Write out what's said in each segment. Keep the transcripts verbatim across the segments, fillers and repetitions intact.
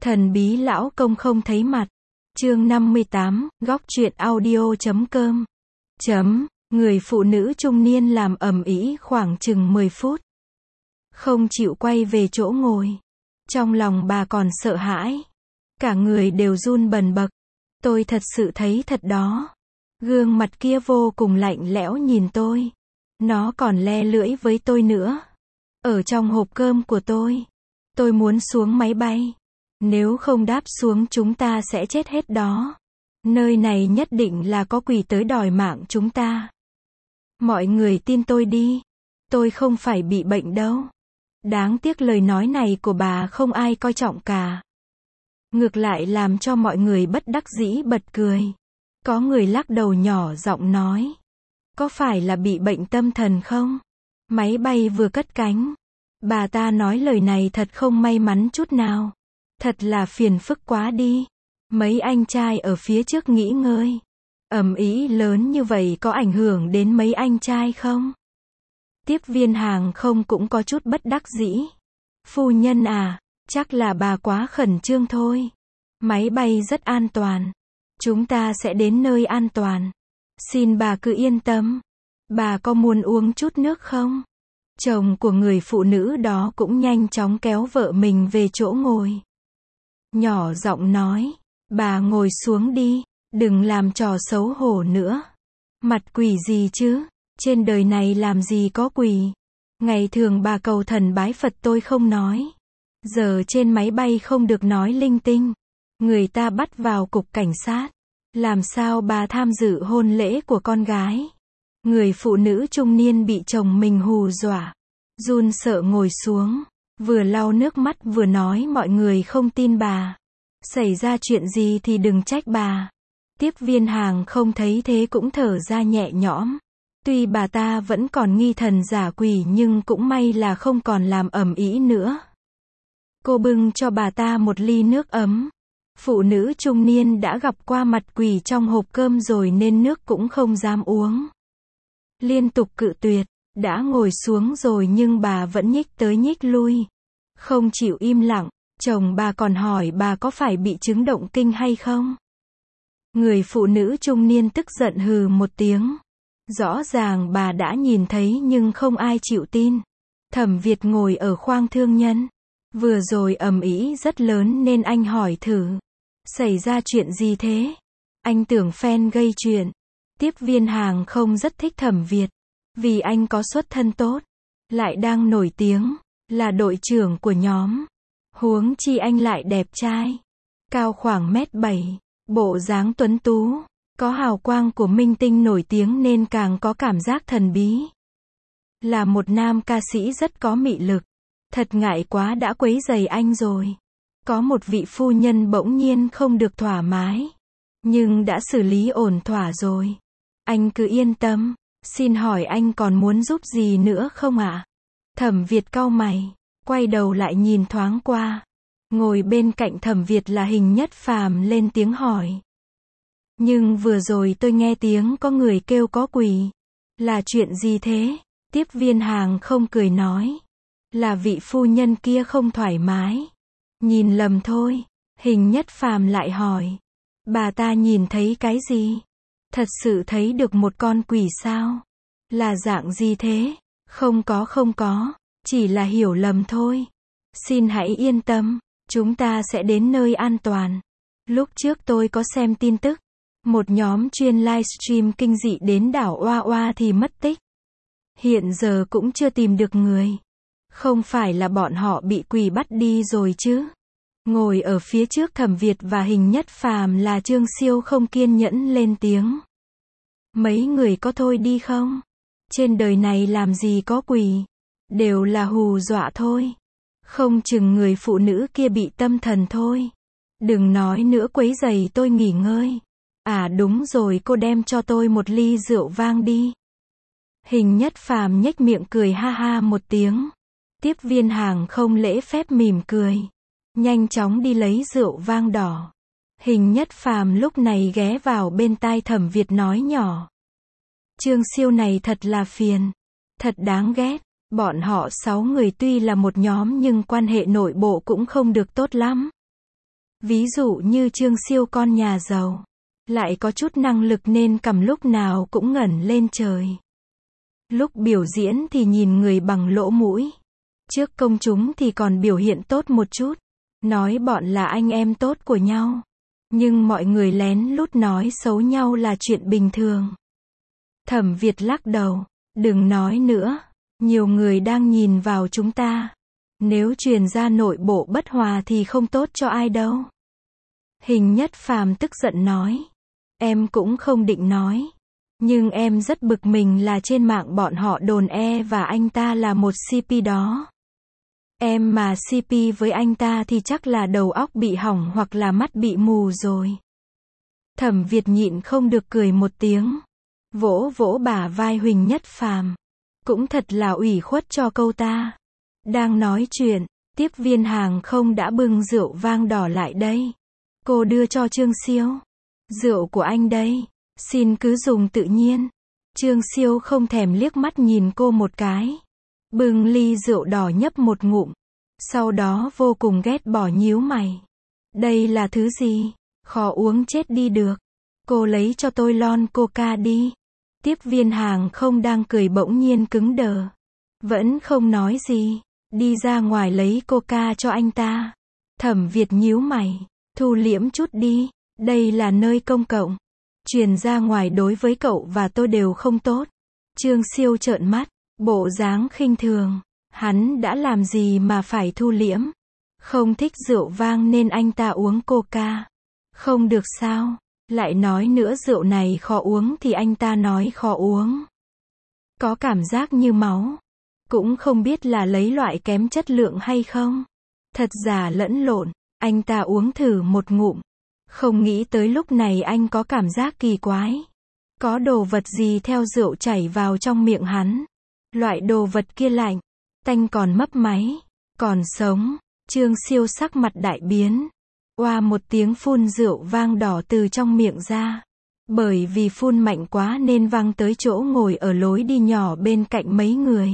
Thần bí lão công không thấy mặt. Chương năm mươi tám, góc truyện audio chấm com. Chấm, người phụ nữ trung niên làm ầm ĩ khoảng chừng mười phút. Không chịu quay về chỗ ngồi. Trong lòng bà còn sợ hãi. Cả người đều run bần bật. Tôi thật sự thấy thật đó. Gương mặt kia vô cùng lạnh lẽo nhìn tôi. Nó còn le lưỡi với tôi nữa. Ở trong hộp cơm của tôi. Tôi muốn xuống máy bay. Nếu không đáp xuống chúng ta sẽ chết hết đó. Nơi này nhất định là có quỷ tới đòi mạng chúng ta. Mọi người tin tôi đi. Tôi không phải bị bệnh đâu. Đáng tiếc lời nói này của bà không ai coi trọng cả. Ngược lại làm cho mọi người bất đắc dĩ bật cười. Có người lắc đầu nhỏ giọng nói. Có phải là bị bệnh tâm thần không? Máy bay vừa cất cánh. Bà ta nói lời này thật không may mắn chút nào. Thật là phiền phức quá đi. Mấy anh trai ở phía trước nghỉ ngơi. Ầm ĩ lớn như vậy có ảnh hưởng đến mấy anh trai không? Tiếp viên hàng không cũng có chút bất đắc dĩ. Phu nhân à, chắc là bà quá khẩn trương thôi. Máy bay rất an toàn. Chúng ta sẽ đến nơi an toàn. Xin bà cứ yên tâm. Bà có muốn uống chút nước không? Chồng của người phụ nữ đó cũng nhanh chóng kéo vợ mình về chỗ ngồi. Nhỏ giọng nói, bà ngồi xuống đi, đừng làm trò xấu hổ nữa. Mặt quỷ gì chứ, trên đời này làm gì có quỷ. Ngày thường bà cầu thần bái Phật tôi không nói. Giờ trên máy bay không được nói linh tinh. Người ta bắt vào cục cảnh sát. Làm sao bà tham dự hôn lễ của con gái. Người phụ nữ trung niên bị chồng mình hù dọa. Run sợ ngồi xuống. Vừa lau nước mắt vừa nói mọi người không tin bà. Xảy ra chuyện gì thì đừng trách bà. Tiếp viên hàng không thấy thế cũng thở ra nhẹ nhõm. Tuy bà ta vẫn còn nghi thần giả quỷ nhưng cũng may là không còn làm ầm ĩ nữa. Cô bưng cho bà ta một ly nước ấm. Phụ nữ trung niên đã gặp qua mặt quỷ trong hộp cơm rồi nên nước cũng không dám uống. Liên tục cự tuyệt. Đã ngồi xuống rồi nhưng bà vẫn nhích tới nhích lui. Không chịu im lặng. Chồng bà còn hỏi bà có phải bị chứng động kinh hay không? Người phụ nữ trung niên tức giận hừ một tiếng. Rõ ràng bà đã nhìn thấy nhưng không ai chịu tin. Thẩm Việt ngồi ở khoang thương nhân. Vừa rồi ầm ĩ rất lớn nên anh hỏi thử. Xảy ra chuyện gì thế? Anh tưởng fan gây chuyện. Tiếp viên hàng không rất thích Thẩm Việt. Vì anh có xuất thân tốt. Lại đang nổi tiếng. Là đội trưởng của nhóm. Huống chi anh lại đẹp trai. Cao khoảng mét bảy. Bộ dáng tuấn tú. Có hào quang của minh tinh nổi tiếng nên càng có cảm giác thần bí. Là một nam ca sĩ rất có mị lực. Thật ngại quá đã quấy rầy anh rồi. Có một vị phu nhân bỗng nhiên không được thoải mái. Nhưng đã xử lý ổn thỏa rồi. Anh cứ yên tâm. Xin hỏi anh còn muốn giúp gì nữa không ạ? Thẩm Việt cau mày. Quay đầu lại nhìn thoáng qua. Ngồi bên cạnh Thẩm Việt là Hình Nhất Phàm lên tiếng hỏi. Nhưng vừa rồi tôi nghe tiếng có người kêu có quỷ. Là chuyện gì thế? Tiếp viên hàng không cười nói. Là vị phu nhân kia không thoải mái. Nhìn lầm thôi. Hình Nhất Phàm lại hỏi. Bà ta nhìn thấy cái gì? Thật sự thấy được một con quỷ sao? Là dạng gì thế? Không có không có. Chỉ là hiểu lầm thôi. Xin hãy yên tâm. Chúng ta sẽ đến nơi an toàn. Lúc trước tôi có xem tin tức. Một nhóm chuyên livestream kinh dị đến đảo Oa Oa thì mất tích. Hiện giờ cũng chưa tìm được người. Không phải là bọn họ bị quỷ bắt đi rồi chứ? Ngồi ở phía trước Thẩm Việt và Hình Nhất Phàm là Trương Siêu không kiên nhẫn lên tiếng. Mấy người có thôi đi không? Trên đời này làm gì có quỷ? Đều là hù dọa thôi. Không chừng người phụ nữ kia bị tâm thần thôi. Đừng nói nữa quấy rầy tôi nghỉ ngơi. À đúng rồi, cô đem cho tôi một ly rượu vang đi. Hình Nhất Phàm nhếch miệng cười ha ha một tiếng. Tiếp viên hàng không lễ phép mỉm cười. Nhanh chóng đi lấy rượu vang đỏ. Hình Nhất Phàm lúc này ghé vào bên tai Thẩm Việt nói nhỏ. Trương Siêu này thật là phiền. Thật đáng ghét. Bọn họ sáu người tuy là một nhóm nhưng quan hệ nội bộ cũng không được tốt lắm. Ví dụ như Trương Siêu con nhà giàu, lại có chút năng lực nên cầm lúc nào cũng ngẩng lên trời. Lúc biểu diễn thì nhìn người bằng lỗ mũi. Trước công chúng thì còn biểu hiện tốt một chút, nói bọn là anh em tốt của nhau. Nhưng mọi người lén lút nói xấu nhau là chuyện bình thường. Thẩm Việt lắc đầu, đừng nói nữa, nhiều người đang nhìn vào chúng ta. Nếu truyền ra nội bộ bất hòa thì không tốt cho ai đâu. Hình Nhất Phàm tức giận nói, em cũng không định nói. Nhưng em rất bực mình là trên mạng bọn họ đồn e và anh ta là một xê pê đó. Em mà xê pê với anh ta thì chắc là đầu óc bị hỏng hoặc là mắt bị mù rồi. Thẩm Việt nhịn không được cười một tiếng, vỗ vỗ bả vai Huỳnh Nhất Phàm. Cũng thật là ủy khuất cho câu ta. Đang nói chuyện, tiếp viên hàng không đã bưng rượu vang đỏ lại đây. Cô đưa cho Trương Siêu. Rượu của anh đây, xin cứ dùng tự nhiên. Trương Siêu không thèm liếc mắt nhìn cô một cái. Bưng ly rượu đỏ nhấp một ngụm. Sau đó vô cùng ghét bỏ nhíu mày. Đây là thứ gì? Khó uống chết đi được. Cô lấy cho tôi lon coca đi. Tiếp viên hàng không đang cười bỗng nhiên cứng đờ. Vẫn không nói gì. Đi ra ngoài lấy coca cho anh ta. Thẩm Việt nhíu mày. Thu liễm chút đi. Đây là nơi công cộng. Truyền ra ngoài đối với cậu và tôi đều không tốt. Trương Siêu trợn mắt. Bộ dáng khinh thường. Hắn đã làm gì mà phải thu liễm? Không thích rượu vang nên anh ta uống coca. Không được sao? Lại nói nữa rượu này khó uống thì anh ta nói khó uống. Có cảm giác như máu. Cũng không biết là lấy loại kém chất lượng hay không. Thật giả lẫn lộn. Anh ta uống thử một ngụm. Không nghĩ tới lúc này anh có cảm giác kỳ quái. Có đồ vật gì theo rượu chảy vào trong miệng hắn. Loại đồ vật kia lạnh. Tanh còn mấp máy. Còn sống. Trương Siêu sắc mặt đại biến. Oa một tiếng phun rượu vang đỏ từ trong miệng ra. Bởi vì phun mạnh quá nên văng tới chỗ ngồi ở lối đi nhỏ bên cạnh mấy người.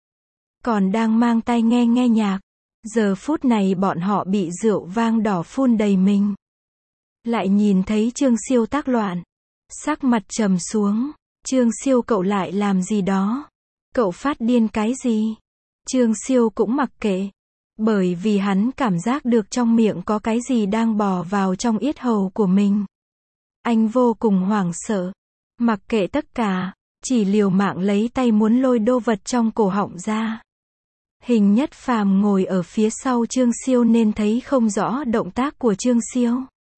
Còn đang mang tai nghe nghe nhạc. Giờ phút này bọn họ bị rượu vang đỏ phun đầy mình. Lại nhìn thấy Trương Siêu tác loạn. Sắc mặt trầm xuống. Trương Siêu cậu lại làm gì đó? Cậu phát điên cái gì? Trương Siêu cũng mặc kệ. Bởi vì hắn cảm giác được trong miệng có cái gì đang bò vào trong yết hầu của mình. Anh vô cùng hoảng sợ. Mặc kệ tất cả. Chỉ liều mạng lấy tay muốn lôi đô vật trong cổ họng ra. Hình Nhất Phàm ngồi ở phía sau Trương Siêu nên thấy không rõ động tác của Trương Siêu.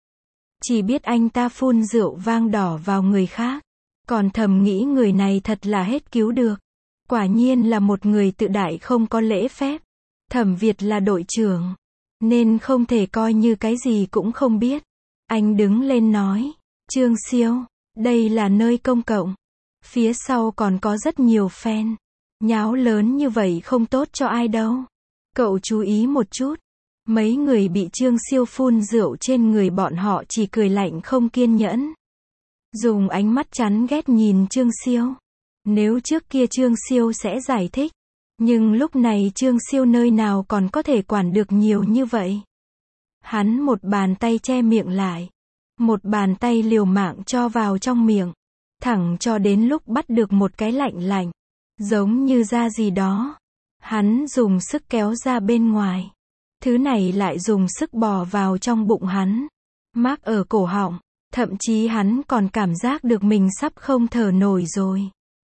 Chỉ biết anh ta phun rượu vang đỏ vào người khác. Còn thầm nghĩ người này thật là hết cứu được. Quả nhiên là một người tự đại không có lễ phép. Thẩm Việt là đội trưởng. Nên không thể coi như cái gì cũng không biết. Anh đứng lên nói. Trương Siêu, đây là nơi công cộng. Phía sau còn có rất nhiều fan. Nháo lớn như vậy không tốt cho ai đâu. Cậu chú ý một chút. Mấy người bị Trương Siêu phun rượu trên người bọn họ chỉ cười lạnh không kiên nhẫn. Dùng ánh mắt chán ghét nhìn Trương Siêu. Nếu trước kia Trương Siêu sẽ giải thích. Nhưng lúc này Trương Siêu nơi nào còn có thể quản được nhiều như vậy. Hắn một bàn tay che miệng lại. Một bàn tay liều mạng cho vào trong miệng. Thẳng cho đến lúc bắt được một cái lạnh lạnh. Giống như da gì đó. Hắn dùng sức kéo ra bên ngoài. Thứ này lại dùng sức bò vào trong bụng hắn. Mác ở cổ họng. Thậm chí hắn còn cảm giác được mình sắp không thở nổi rồi.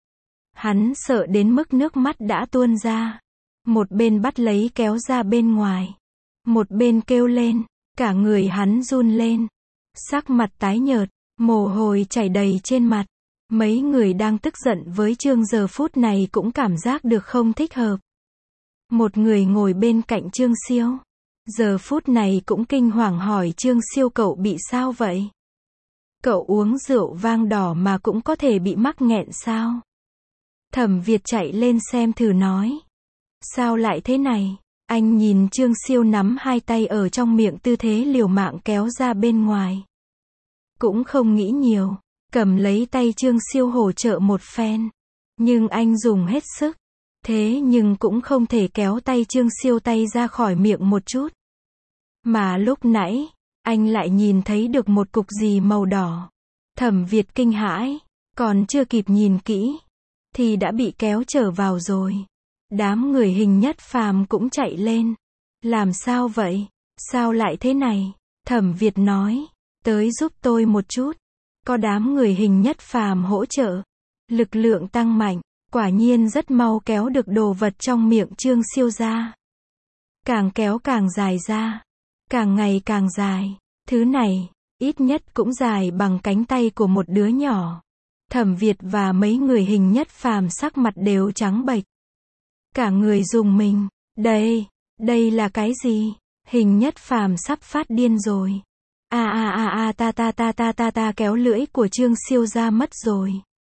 Hắn sợ đến mức nước mắt đã tuôn ra. Một bên bắt lấy kéo ra bên ngoài. Một bên kêu lên. Cả người hắn run lên. Sắc mặt tái nhợt. Mồ hôi chảy đầy trên mặt. Mấy người đang tức giận với Trương giờ phút này cũng cảm giác được không thích hợp. Một người ngồi bên cạnh Trương Siêu. Giờ phút này cũng kinh hoàng hỏi Trương Siêu cậu bị sao vậy? Cậu uống rượu vang đỏ mà cũng có thể bị mắc nghẹn sao? Thẩm Việt chạy lên xem thử nói. Sao lại thế này? Anh nhìn Trương Siêu nắm hai tay ở trong miệng tư thế liều mạng kéo ra bên ngoài. Cũng không nghĩ nhiều. Cầm lấy tay Trương Siêu hỗ trợ một phen. Nhưng anh dùng hết sức. Thế nhưng cũng không thể kéo tay Trương Siêu tay ra khỏi miệng một chút. Mà lúc nãy, Anh lại nhìn thấy được một cục gì màu đỏ. Thẩm Việt kinh hãi, còn chưa kịp nhìn kỹ, thì đã bị kéo trở vào rồi. Đám người Hình Nhất Phàm cũng chạy lên. Làm sao vậy? Sao lại thế này? Thẩm Việt nói, tới giúp tôi một chút. Có đám người Hình Nhất Phàm hỗ trợ. Lực lượng tăng mạnh, quả nhiên rất mau kéo được đồ vật trong miệng Trương Siêu ra. Càng kéo càng dài ra. Càng ngày càng dài. Thứ này, ít nhất cũng dài bằng cánh tay của một đứa nhỏ. Thẩm Việt và mấy người Hình Nhất Phàm sắc mặt đều trắng bệch. Cả người rùng mình. Đây, đây là cái gì? Hình Nhất Phàm sắp phát điên rồi. A a a a ta ta ta ta ta ta kéo lưỡi của Trương Siêu ra mất rồi.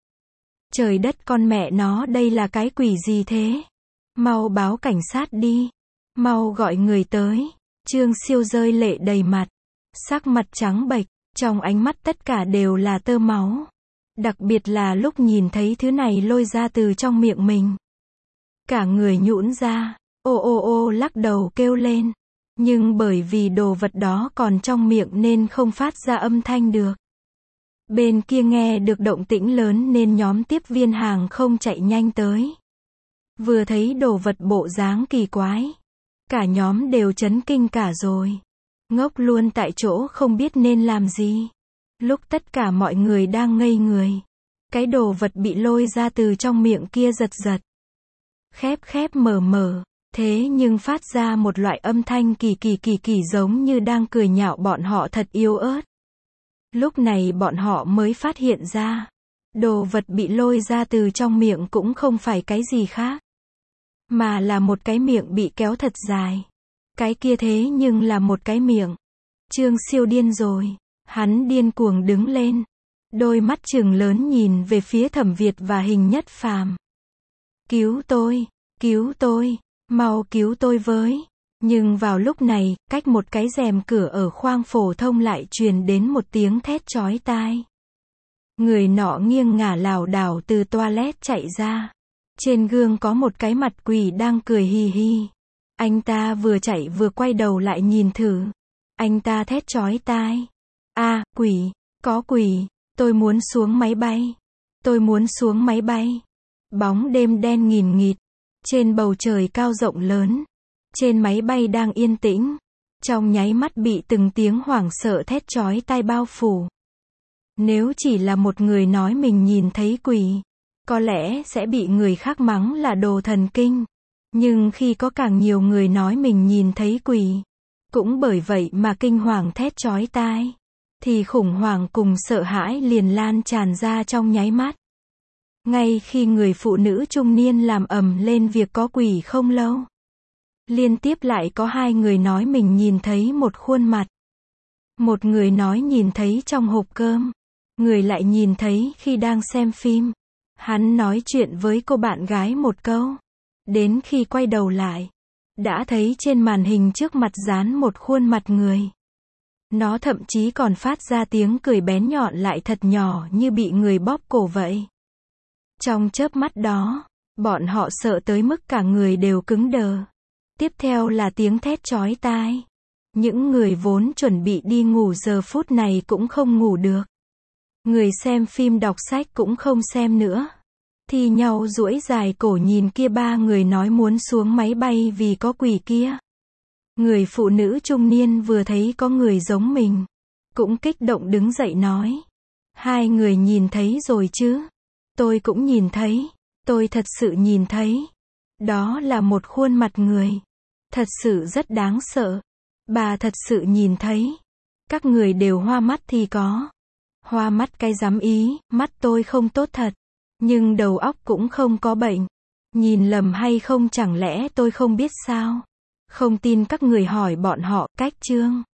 Trời đất con mẹ nó, đây là cái quỷ gì thế? Mau báo cảnh sát đi. Mau gọi người tới. Trương Siêu rơi lệ đầy mặt. Sắc mặt trắng bệch, trong ánh mắt tất cả đều là tơ máu. Đặc biệt là lúc nhìn thấy thứ này lôi ra từ trong miệng mình. Cả người nhũn ra, ô ô ô lắc đầu kêu lên. Nhưng bởi vì đồ vật đó còn trong miệng nên không phát ra âm thanh được. Bên kia nghe được động tĩnh lớn nên nhóm tiếp viên hàng không chạy nhanh tới. Vừa thấy đồ vật bộ dáng kỳ quái, cả nhóm đều chấn kinh cả rồi. Ngốc luôn tại chỗ không biết nên làm gì. Lúc tất cả mọi người đang ngây người, cái đồ vật bị lôi ra từ trong miệng kia giật giật. Khép khép mở mở, thế nhưng phát ra một loại âm thanh kỳ kỳ kỳ kỳ giống như đang cười nhạo bọn họ thật yếu ớt. Lúc này bọn họ mới phát hiện ra, đồ vật bị lôi ra từ trong miệng cũng không phải cái gì khác, mà là một cái miệng bị kéo thật dài. Cái kia thế nhưng là một cái miệng. Trương Siêu điên rồi, hắn điên cuồng đứng lên, đôi mắt trừng lớn nhìn về phía Thẩm Việt và Hình Nhất Phàm. Cứu tôi, cứu tôi, mau cứu tôi với. Nhưng vào lúc này, cách một cái rèm cửa ở khoang phổ thông lại truyền đến một tiếng thét chói tai. Người nọ nghiêng ngả lảo đảo từ toilet chạy ra. Trên gương có một cái mặt quỷ đang cười hì hì. Anh ta vừa chạy vừa quay đầu lại nhìn thử. Anh ta thét chói tai. A, quỷ, có quỷ, tôi muốn xuống máy bay. Tôi muốn xuống máy bay. Bóng đêm đen nghìn nghịt. Trên bầu trời cao rộng lớn. Trên máy bay đang yên tĩnh. Trong nháy mắt bị từng tiếng hoảng sợ thét chói tai bao phủ. Nếu chỉ là một người nói mình nhìn thấy quỷ, có lẽ sẽ bị người khác mắng là đồ thần kinh. Nhưng khi có càng nhiều người nói mình nhìn thấy quỷ, cũng bởi vậy mà kinh hoàng thét chói tai, thì khủng hoảng cùng sợ hãi liền lan tràn ra trong nháy mắt. Ngay khi người phụ nữ trung niên làm ầm lên việc có quỷ không lâu, liên tiếp lại có hai người nói mình nhìn thấy một khuôn mặt. Một người nói nhìn thấy trong hộp cơm, người lại nhìn thấy khi đang xem phim. Hắn nói chuyện với cô bạn gái một câu. Đến khi quay đầu lại, đã thấy trên màn hình trước mặt dán một khuôn mặt người. Nó thậm chí còn phát ra tiếng cười bén nhọn lại thật nhỏ như bị người bóp cổ vậy. Trong chớp mắt đó, bọn họ sợ tới mức cả người đều cứng đờ. Tiếp theo là tiếng thét chói tai. Những người vốn chuẩn bị đi ngủ giờ phút này cũng không ngủ được. Người xem phim đọc sách cũng không xem nữa. Thì nhau duỗi dài cổ nhìn kia ba người nói muốn xuống máy bay vì có quỷ kia. Người phụ nữ trung niên vừa thấy có người giống mình, cũng kích động đứng dậy nói. Hai người nhìn thấy rồi chứ? Tôi cũng nhìn thấy. Tôi thật sự nhìn thấy. Đó là một khuôn mặt người. Thật sự rất đáng sợ. Bà thật sự nhìn thấy. Các người đều hoa mắt thì có. Hoa mắt cái dám ý, mắt tôi không tốt thật. Nhưng đầu óc cũng không có bệnh. Nhìn lầm hay không chẳng lẽ tôi không biết sao? Không tin các người hỏi bọn họ, cách Trương